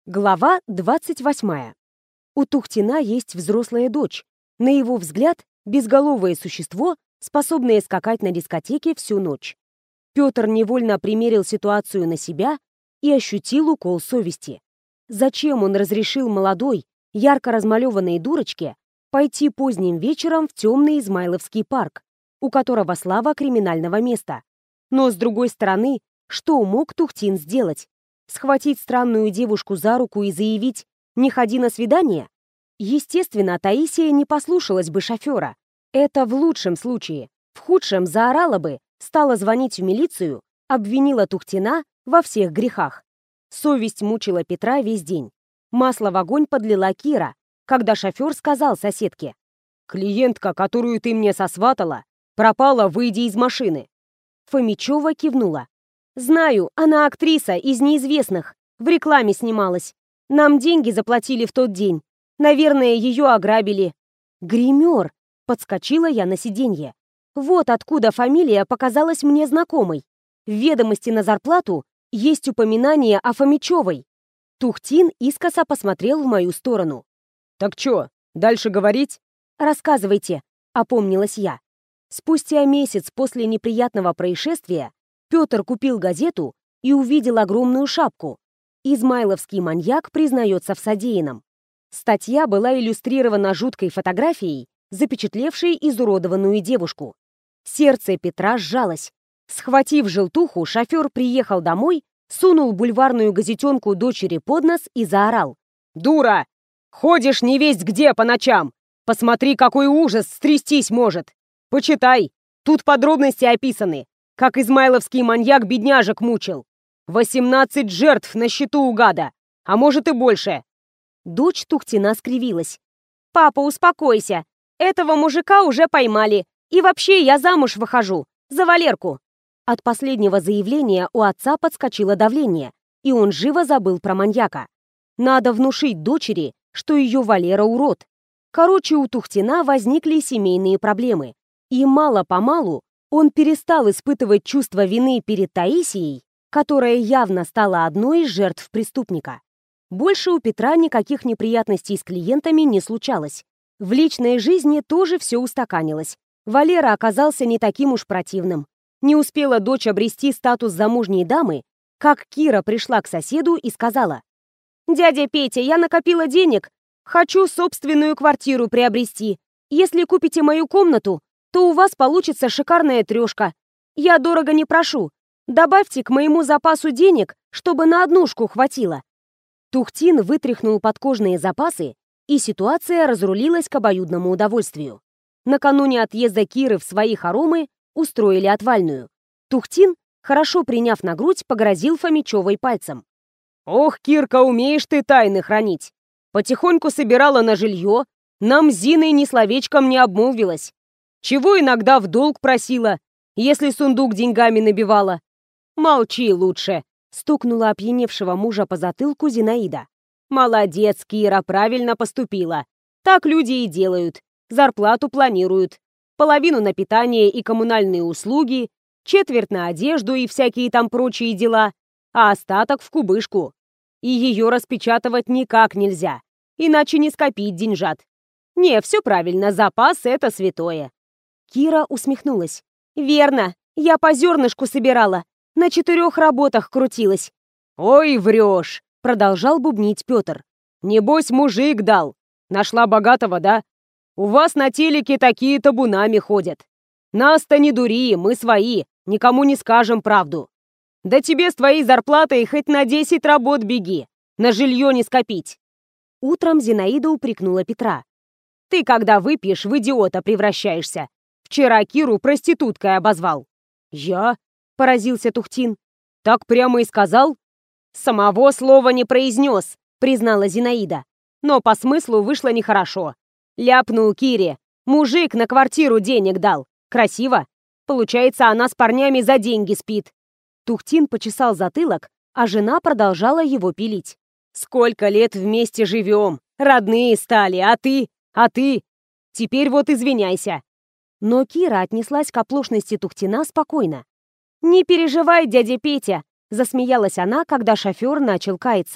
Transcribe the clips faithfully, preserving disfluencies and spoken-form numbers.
Глава двадцать восьмая. У Тухтина есть взрослая дочь. На его взгляд, безголовое существо, способное скакать на дискотеке всю ночь. Петр невольно примерил ситуацию на себя и ощутил укол совести. Зачем он разрешил молодой, ярко размалеванной дурочке пойти поздним вечером в темный Измайловский парк, у которого слава криминального места? Но, с другой стороны, что мог Тухтин сделать? Схватить странную девушку за руку и заявить «не ходи на свидание»? Естественно, Таисия не послушалась бы шофера. Это в лучшем случае. В худшем заорала бы, стала звонить в милицию, обвинила Тухтина во всех грехах. Совесть мучила Петра весь день. Масло в огонь подлила Кира, когда шофер сказал соседке: «Клиентка, которую ты мне сосватала, пропала, выйди из машины». Фомичева кивнула. «Знаю, она актриса из неизвестных, в рекламе снималась. Нам деньги заплатили в тот день. Наверное, ее ограбили». «Гример», — подскочила я на сиденье. Вот откуда фамилия показалась мне знакомой. В ведомости на зарплату есть упоминание о Фомичевой. Тухтин искоса посмотрел в мою сторону. «Так чё, дальше говорить?» «Рассказывайте», — опомнилась я. Спустя месяц после неприятного происшествия Петр купил газету и увидел огромную шапку. Измайловский маньяк признается в содеянном. Статья была иллюстрирована жуткой фотографией, запечатлевшей изуродованную девушку. Сердце Петра сжалось. Схватив желтуху, шофер приехал домой, сунул бульварную газетенку дочери под нос и заорал: «Дура! Ходишь невесть где по ночам! Посмотри, какой ужас стрястись может! Почитай! Тут подробности описаны, как измайловский маньяк бедняжек мучил. Восемнадцать жертв на счету у гада, а может и больше». Дочь Тухтина скривилась. «Папа, успокойся. Этого мужика уже поймали. И вообще я замуж выхожу. За Валерку». От последнего заявления у отца подскочило давление, и он живо забыл про маньяка. Надо внушить дочери, что ее Валера урод. Короче, у Тухтина возникли семейные проблемы. И мало-помалу он перестал испытывать чувство вины перед Таисией, которая явно стала одной из жертв преступника. Больше у Петра никаких неприятностей с клиентами не случалось. В личной жизни тоже все устаканилось. Валера оказался не таким уж противным. Не успела дочь обрести статус замужней дамы, как Кира пришла к соседу и сказала: «Дядя Петя, я накопила денег. Хочу собственную квартиру приобрести. Если купите мою комнату, то у вас получится шикарная трешка. Я дорого не прошу. Добавьте к моему запасу денег, чтобы на однушку хватило». Тухтин вытряхнул подкожные запасы, и ситуация разрулилась к обоюдному удовольствию. Накануне отъезда Киры в свои хоромы устроили отвальную. Тухтин, хорошо приняв на грудь, погрозил Фомичевой пальцем. «Ох, Кирка, умеешь ты тайны хранить. Потихоньку собирала на жилье, нам с Зиной ни словечком не обмолвилась. Чего иногда в долг просила, если сундук деньгами набивала?» «Молчи лучше», — стукнула опьяневшего мужа по затылку Зинаида. «Молодец, Кира, правильно поступила. Так люди и делают. Зарплату планируют. Половину на питание и коммунальные услуги, четверть на одежду и всякие там прочие дела, а остаток в кубышку. И ее распечатывать никак нельзя, иначе не скопить деньжат. Не, все правильно, запас — это святое». Кира усмехнулась. «Верно, я по зернышку собирала, на четырех работах крутилась». «Ой, врешь», — продолжал бубнить Петр. «Небось, мужик дал. Нашла богатого, да? У вас на телеке такие табунами ходят. Нас-то не дури, мы свои, никому не скажем правду. Да тебе с твоей зарплатой хоть на десять работ беги, на жилье не скопить». Утром Зинаида упрекнула Петра. «Ты, когда выпьешь, в идиота превращаешься. Вчера Киру проституткой обозвал». «Я?» — поразился Тухтин. «Так прямо и сказал?» «Самого слова не произнес», — признала Зинаида. «Но по смыслу вышло нехорошо. Ляпнул Кире. Мужик на квартиру денег дал. Красиво? Получается, она с парнями за деньги спит». Тухтин почесал затылок, а жена продолжала его пилить. «Сколько лет вместе живем? Родные стали, а ты? А ты? Теперь вот извиняйся». Но Кира отнеслась к оплошности Тухтина спокойно. «Не переживай, дядя Петя», — засмеялась она, когда шофер начал каяться.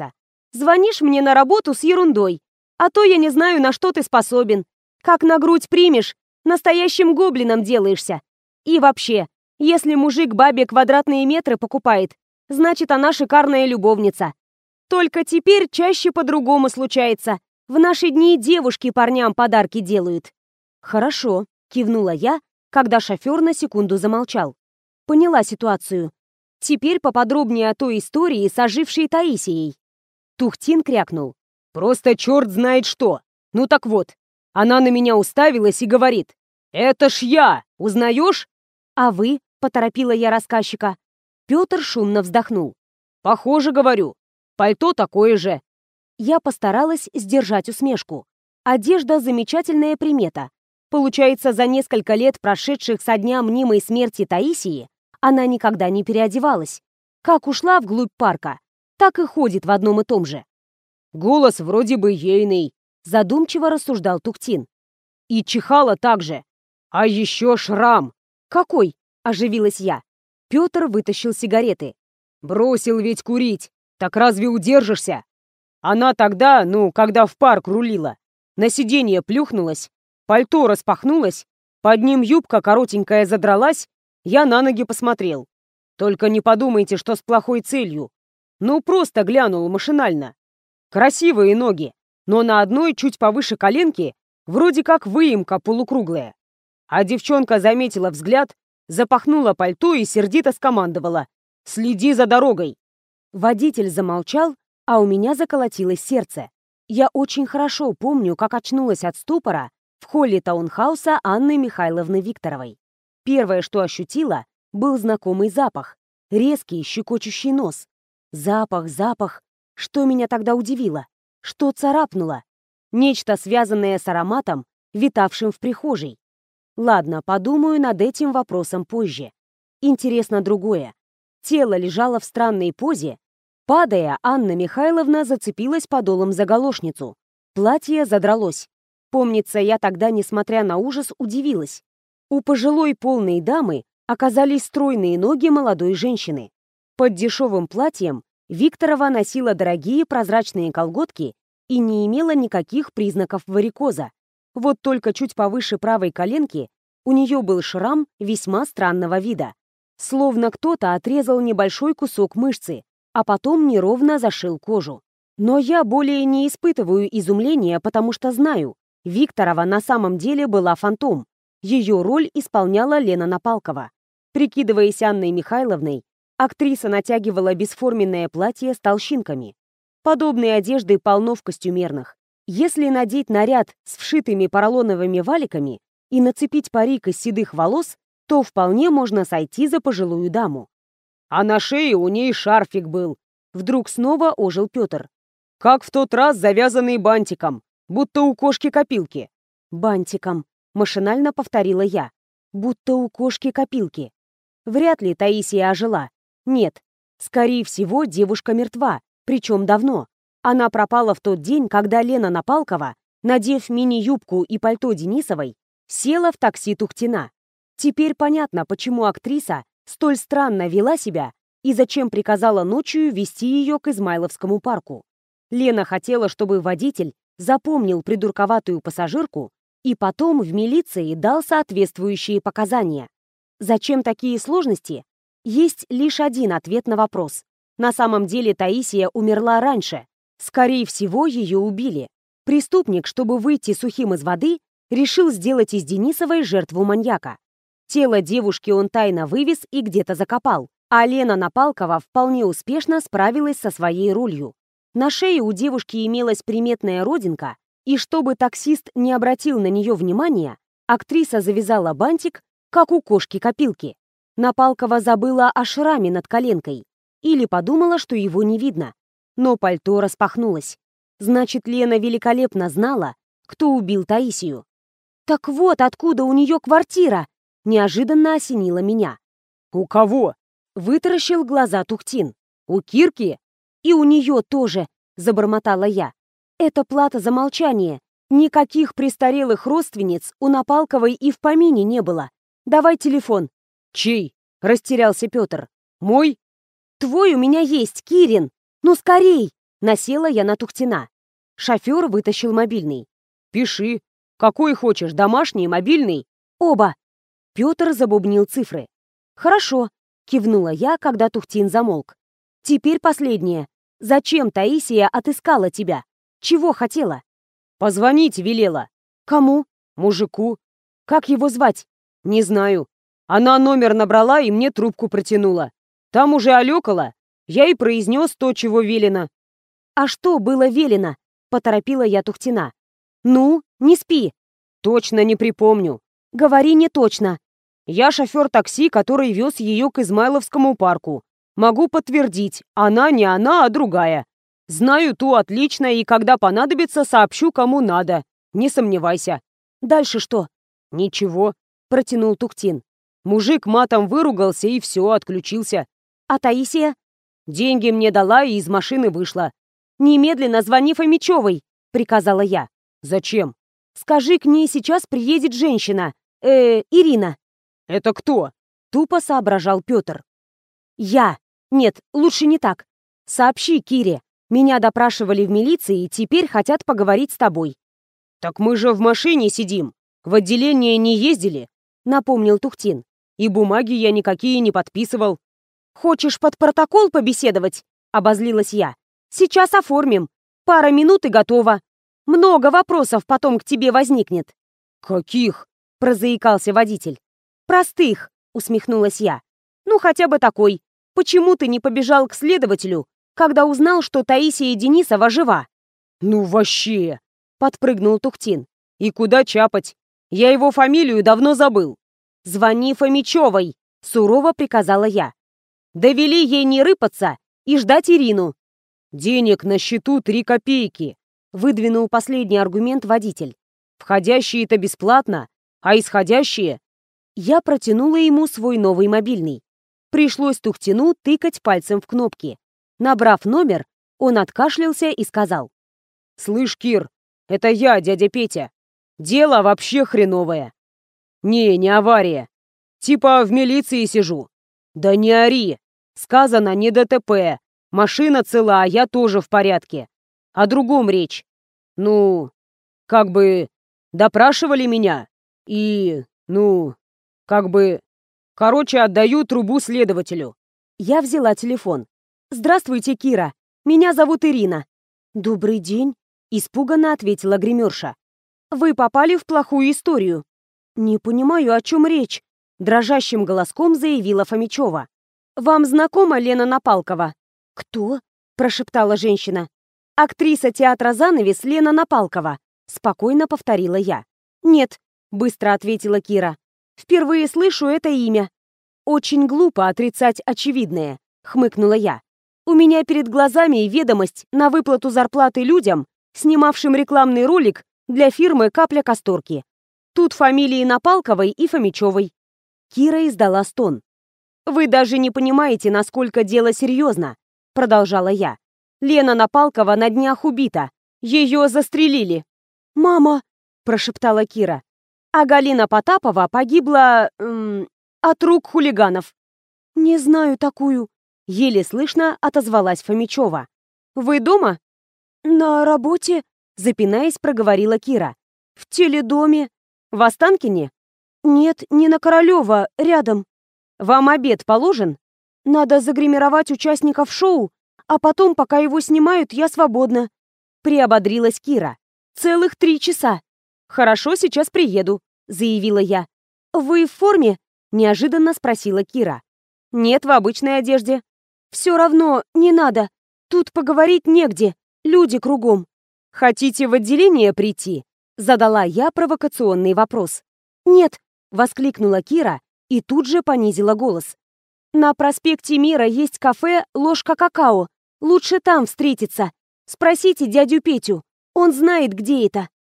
Звонишь мне на работу с ерундой. А то я не знаю, на что ты способен. Как на грудь примешь, настоящим гоблином делаешься. И вообще, если мужик бабе квадратные метры покупает, значит, она шикарная любовница. Только теперь чаще по-другому случается. В наши дни девушки парням подарки делают. Хорошо, кивнула я, когда шофер на секунду замолчал. Поняла ситуацию. Теперь поподробнее о той истории с ожившей Таисией. Тухтин крякнул. Просто черт знает что. Ну так вот, она на меня уставилась и говорит: «Это ж я! Узнаешь?» «А вы?» — поторопила я рассказчика. Петр шумно вздохнул. «Похоже, говорю. Пальто такое же». Я постаралась сдержать усмешку. Одежда — замечательная примета. Получается, за несколько лет, прошедших со дня мнимой смерти Таисии, она никогда не переодевалась. Как ушла вглубь парка, так и ходит в одном и том же. «Голос вроде бы ейный», — задумчиво рассуждал Тухтин. «И чихала так же. А еще шрам». «Какой?» — оживилась я. Петр вытащил сигареты. «Бросил ведь курить. Так разве удержишься? Она тогда, ну, когда в парк рулила, на сиденье плюхнулась, пальто распахнулось, под ним юбка коротенькая задралась, я на ноги посмотрел. Только не подумайте, что с плохой целью. Ну, просто глянул машинально. Красивые ноги, но на одной чуть повыше коленки вроде как выемка полукруглая. А девчонка заметила взгляд, запахнула пальто и сердито скомандовала: «Следи за дорогой!» Водитель замолчал, а у меня заколотилось сердце. Я очень хорошо помню, как очнулась от ступора в холле таунхауса Анны Михайловны Викторовой. Первое, что ощутила, был знакомый запах, резкий, щекочущий нос. Запах, запах. Что меня тогда удивило? Что царапнуло? Нечто, связанное с ароматом, витавшим в прихожей. Ладно, подумаю над этим вопросом позже. Интересно другое. Тело лежало в странной позе. Падая, Анна Михайловна зацепилась подолом за галошницу. Платье задралось. Помнится, я тогда, несмотря на ужас, удивилась. У пожилой полной дамы оказались стройные ноги молодой женщины. Под дешевым платьем Викторова носила дорогие прозрачные колготки и не имела никаких признаков варикоза. Вот только чуть повыше правой коленки у нее был шрам весьма странного вида. Словно кто-то отрезал небольшой кусок мышцы, а потом неровно зашил кожу. Но я более не испытываю изумления, потому что знаю, Викторова на самом деле была фантом. Ее роль исполняла Лена Напалкова. Прикидываясь Анной Михайловной, актриса натягивала бесформенное платье с толщинками. Подобной одежды полно в костюмерных. Если надеть наряд с вшитыми поролоновыми валиками и нацепить парик из седых волос, то вполне можно сойти за пожилую даму. А на шее у ней шарфик был. Вдруг снова ожил Петр. Как в тот раз завязанный бантиком, будто у кошки-копилки. Бантиком, машинально повторила я. Будто у кошки-копилки. Вряд ли Таисия ожила. Нет, скорее всего, девушка мертва, причем давно. Она пропала в тот день, когда Лена Напалкова, надев мини-юбку и пальто Денисовой, села в такси Тухтина. Теперь понятно, почему актриса столь странно вела себя и зачем приказала ночью вести ее к Измайловскому парку. Лена хотела, чтобы водитель запомнил придурковатую пассажирку и потом в милиции дал соответствующие показания. Зачем такие сложности? Есть лишь один ответ на вопрос. На самом деле Таисия умерла раньше. Скорее всего, ее убили. Преступник, чтобы выйти сухим из воды, решил сделать из Денисовой жертву маньяка. Тело девушки он тайно вывез и где-то закопал, а Лена Напалкова вполне успешно справилась со своей ролью. На шее у девушки имелась приметная родинка, и чтобы таксист не обратил на нее внимания, актриса завязала бантик, как у кошки-копилки. Напалкова забыла о шраме над коленкой или подумала, что его не видно. Но пальто распахнулось. Значит, Лена великолепно знала, кто убил Таисию. «Так вот, откуда у нее квартира!» Неожиданно осенило меня. «У кого?» — вытаращил глаза Тухтин. «У Кирки?» «И у нее тоже», — забормотала я. «Это плата за молчание. Никаких престарелых родственниц у Напалковой и в помине не было. Давай телефон». «Чей?» — растерялся Петр. «Мой?» «Твой у меня есть, Кирин. Ну, скорей!» Насела я на Тухтина. Шофер вытащил мобильный. «Пиши. Какой хочешь, домашний, мобильный?» «Оба». Петр забубнил цифры. «Хорошо», — кивнула я, когда Тухтин замолк. «Теперь последнее. Зачем Таисия отыскала тебя? Чего хотела?» «Позвонить велела». «Кому?» «Мужику». «Как его звать?» «Не знаю. Она номер набрала и мне трубку протянула. Там уже алёкала. Я и произнес то, чего велено». «А что было велено?» — поторопила я Тухтина. «Ну, не спи». «Точно не припомню». «Говори не точно». «Я шофер такси, который вез ее к Измайловскому парку. Могу подтвердить, она не она, а другая. Знаю ту отлично, и когда понадобится, сообщу, кому надо. Не сомневайся». «Дальше что?» «Ничего», — протянул Тухтин. Мужик матом выругался и все, отключился. «А Таисия?» «Деньги мне дала и из машины вышла». «Немедленно звони Фомичевой», — приказала я. «Зачем?» «Скажи, к ней сейчас приедет женщина. Э, Ирина». «Это кто?» — тупо соображал Петр. «Я. Нет, лучше не так. Сообщи Кире. Меня допрашивали в милиции и теперь хотят поговорить с тобой». «Так мы же в машине сидим. В отделение не ездили», — напомнил Тухтин. «И бумаги я никакие не подписывал». «Хочешь под протокол побеседовать?» — обозлилась я. «Сейчас оформим. Пара минут и готово. Много вопросов потом к тебе возникнет». «Каких?» — прозаикался водитель. «Простых», — усмехнулась я. «Ну, хотя бы такой. Почему ты не побежал к следователю, когда узнал, что Таисия Денисова жива?» «Ну вообще!» — подпрыгнул Тухтин. «И куда чапать? Я его фамилию давно забыл». «Звони Фомичевой», — сурово приказала я. «Довели ей не рыпаться и ждать Ирину». «Денег на счету три копейки», — выдвинул последний аргумент водитель. «Входящие-то бесплатно, а исходящие...» Я протянула ему свой новый мобильный. Пришлось Тухтину тыкать пальцем в кнопки. Набрав номер, он откашлялся и сказал. «Слышь, Кир, это я, дядя Петя. Дело вообще хреновое. Не, не авария. Типа в милиции сижу. Да не ори. Сказано не ДТП. Машина цела, а я тоже в порядке. О другом речь. Ну, как бы допрашивали меня. И, ну, как бы... Короче, отдаю трубу следователю». Я взяла телефон. «Здравствуйте, Кира. Меня зовут Ирина». «Добрый день», — испуганно ответила гримерша. «Вы попали в плохую историю». «Не понимаю, о чем речь», — дрожащим голоском заявила Фомичева. «Вам знакома Лена Напалкова?» «Кто?» — прошептала женщина. «Актриса театра «Занавес» Лена Напалкова», — спокойно повторила я. «Нет», — быстро ответила Кира. «Впервые слышу это имя». «Очень глупо отрицать очевидное», — хмыкнула я. «У меня перед глазами ведомость на выплату зарплаты людям, снимавшим рекламный ролик для фирмы «Капля касторки». Тут фамилии Напалковой и Фомичевой». Кира издала стон. «Вы даже не понимаете, насколько дело серьезно», — продолжала я. «Лена Напалкова на днях убита. Ее застрелили». «Мама», — прошептала Кира. «А Галина Потапова погибла... Эм, от рук хулиганов». «Не знаю такую», — еле слышно отозвалась Фомичева. «Вы дома?» «На работе», — запинаясь, проговорила Кира. «В теледоме». «В Останкине?» «Нет, не на Королева, рядом». «Вам обед положен?» «Надо загримировать участников шоу, а потом, пока его снимают, я свободна», — приободрилась Кира. «Целых три часа». «Хорошо, сейчас приеду», — заявила я. «Вы в форме?» — неожиданно спросила Кира. «Нет, в обычной одежде». «Все равно, не надо. Тут поговорить негде, люди кругом». «Хотите в отделение прийти?» — задала я провокационный вопрос. «Нет», — воскликнула Кира и тут же понизила голос. «На проспекте Мира есть кафе «Ложка какао». Лучше там встретиться. Спросите дядю Петю. Он знает, где это».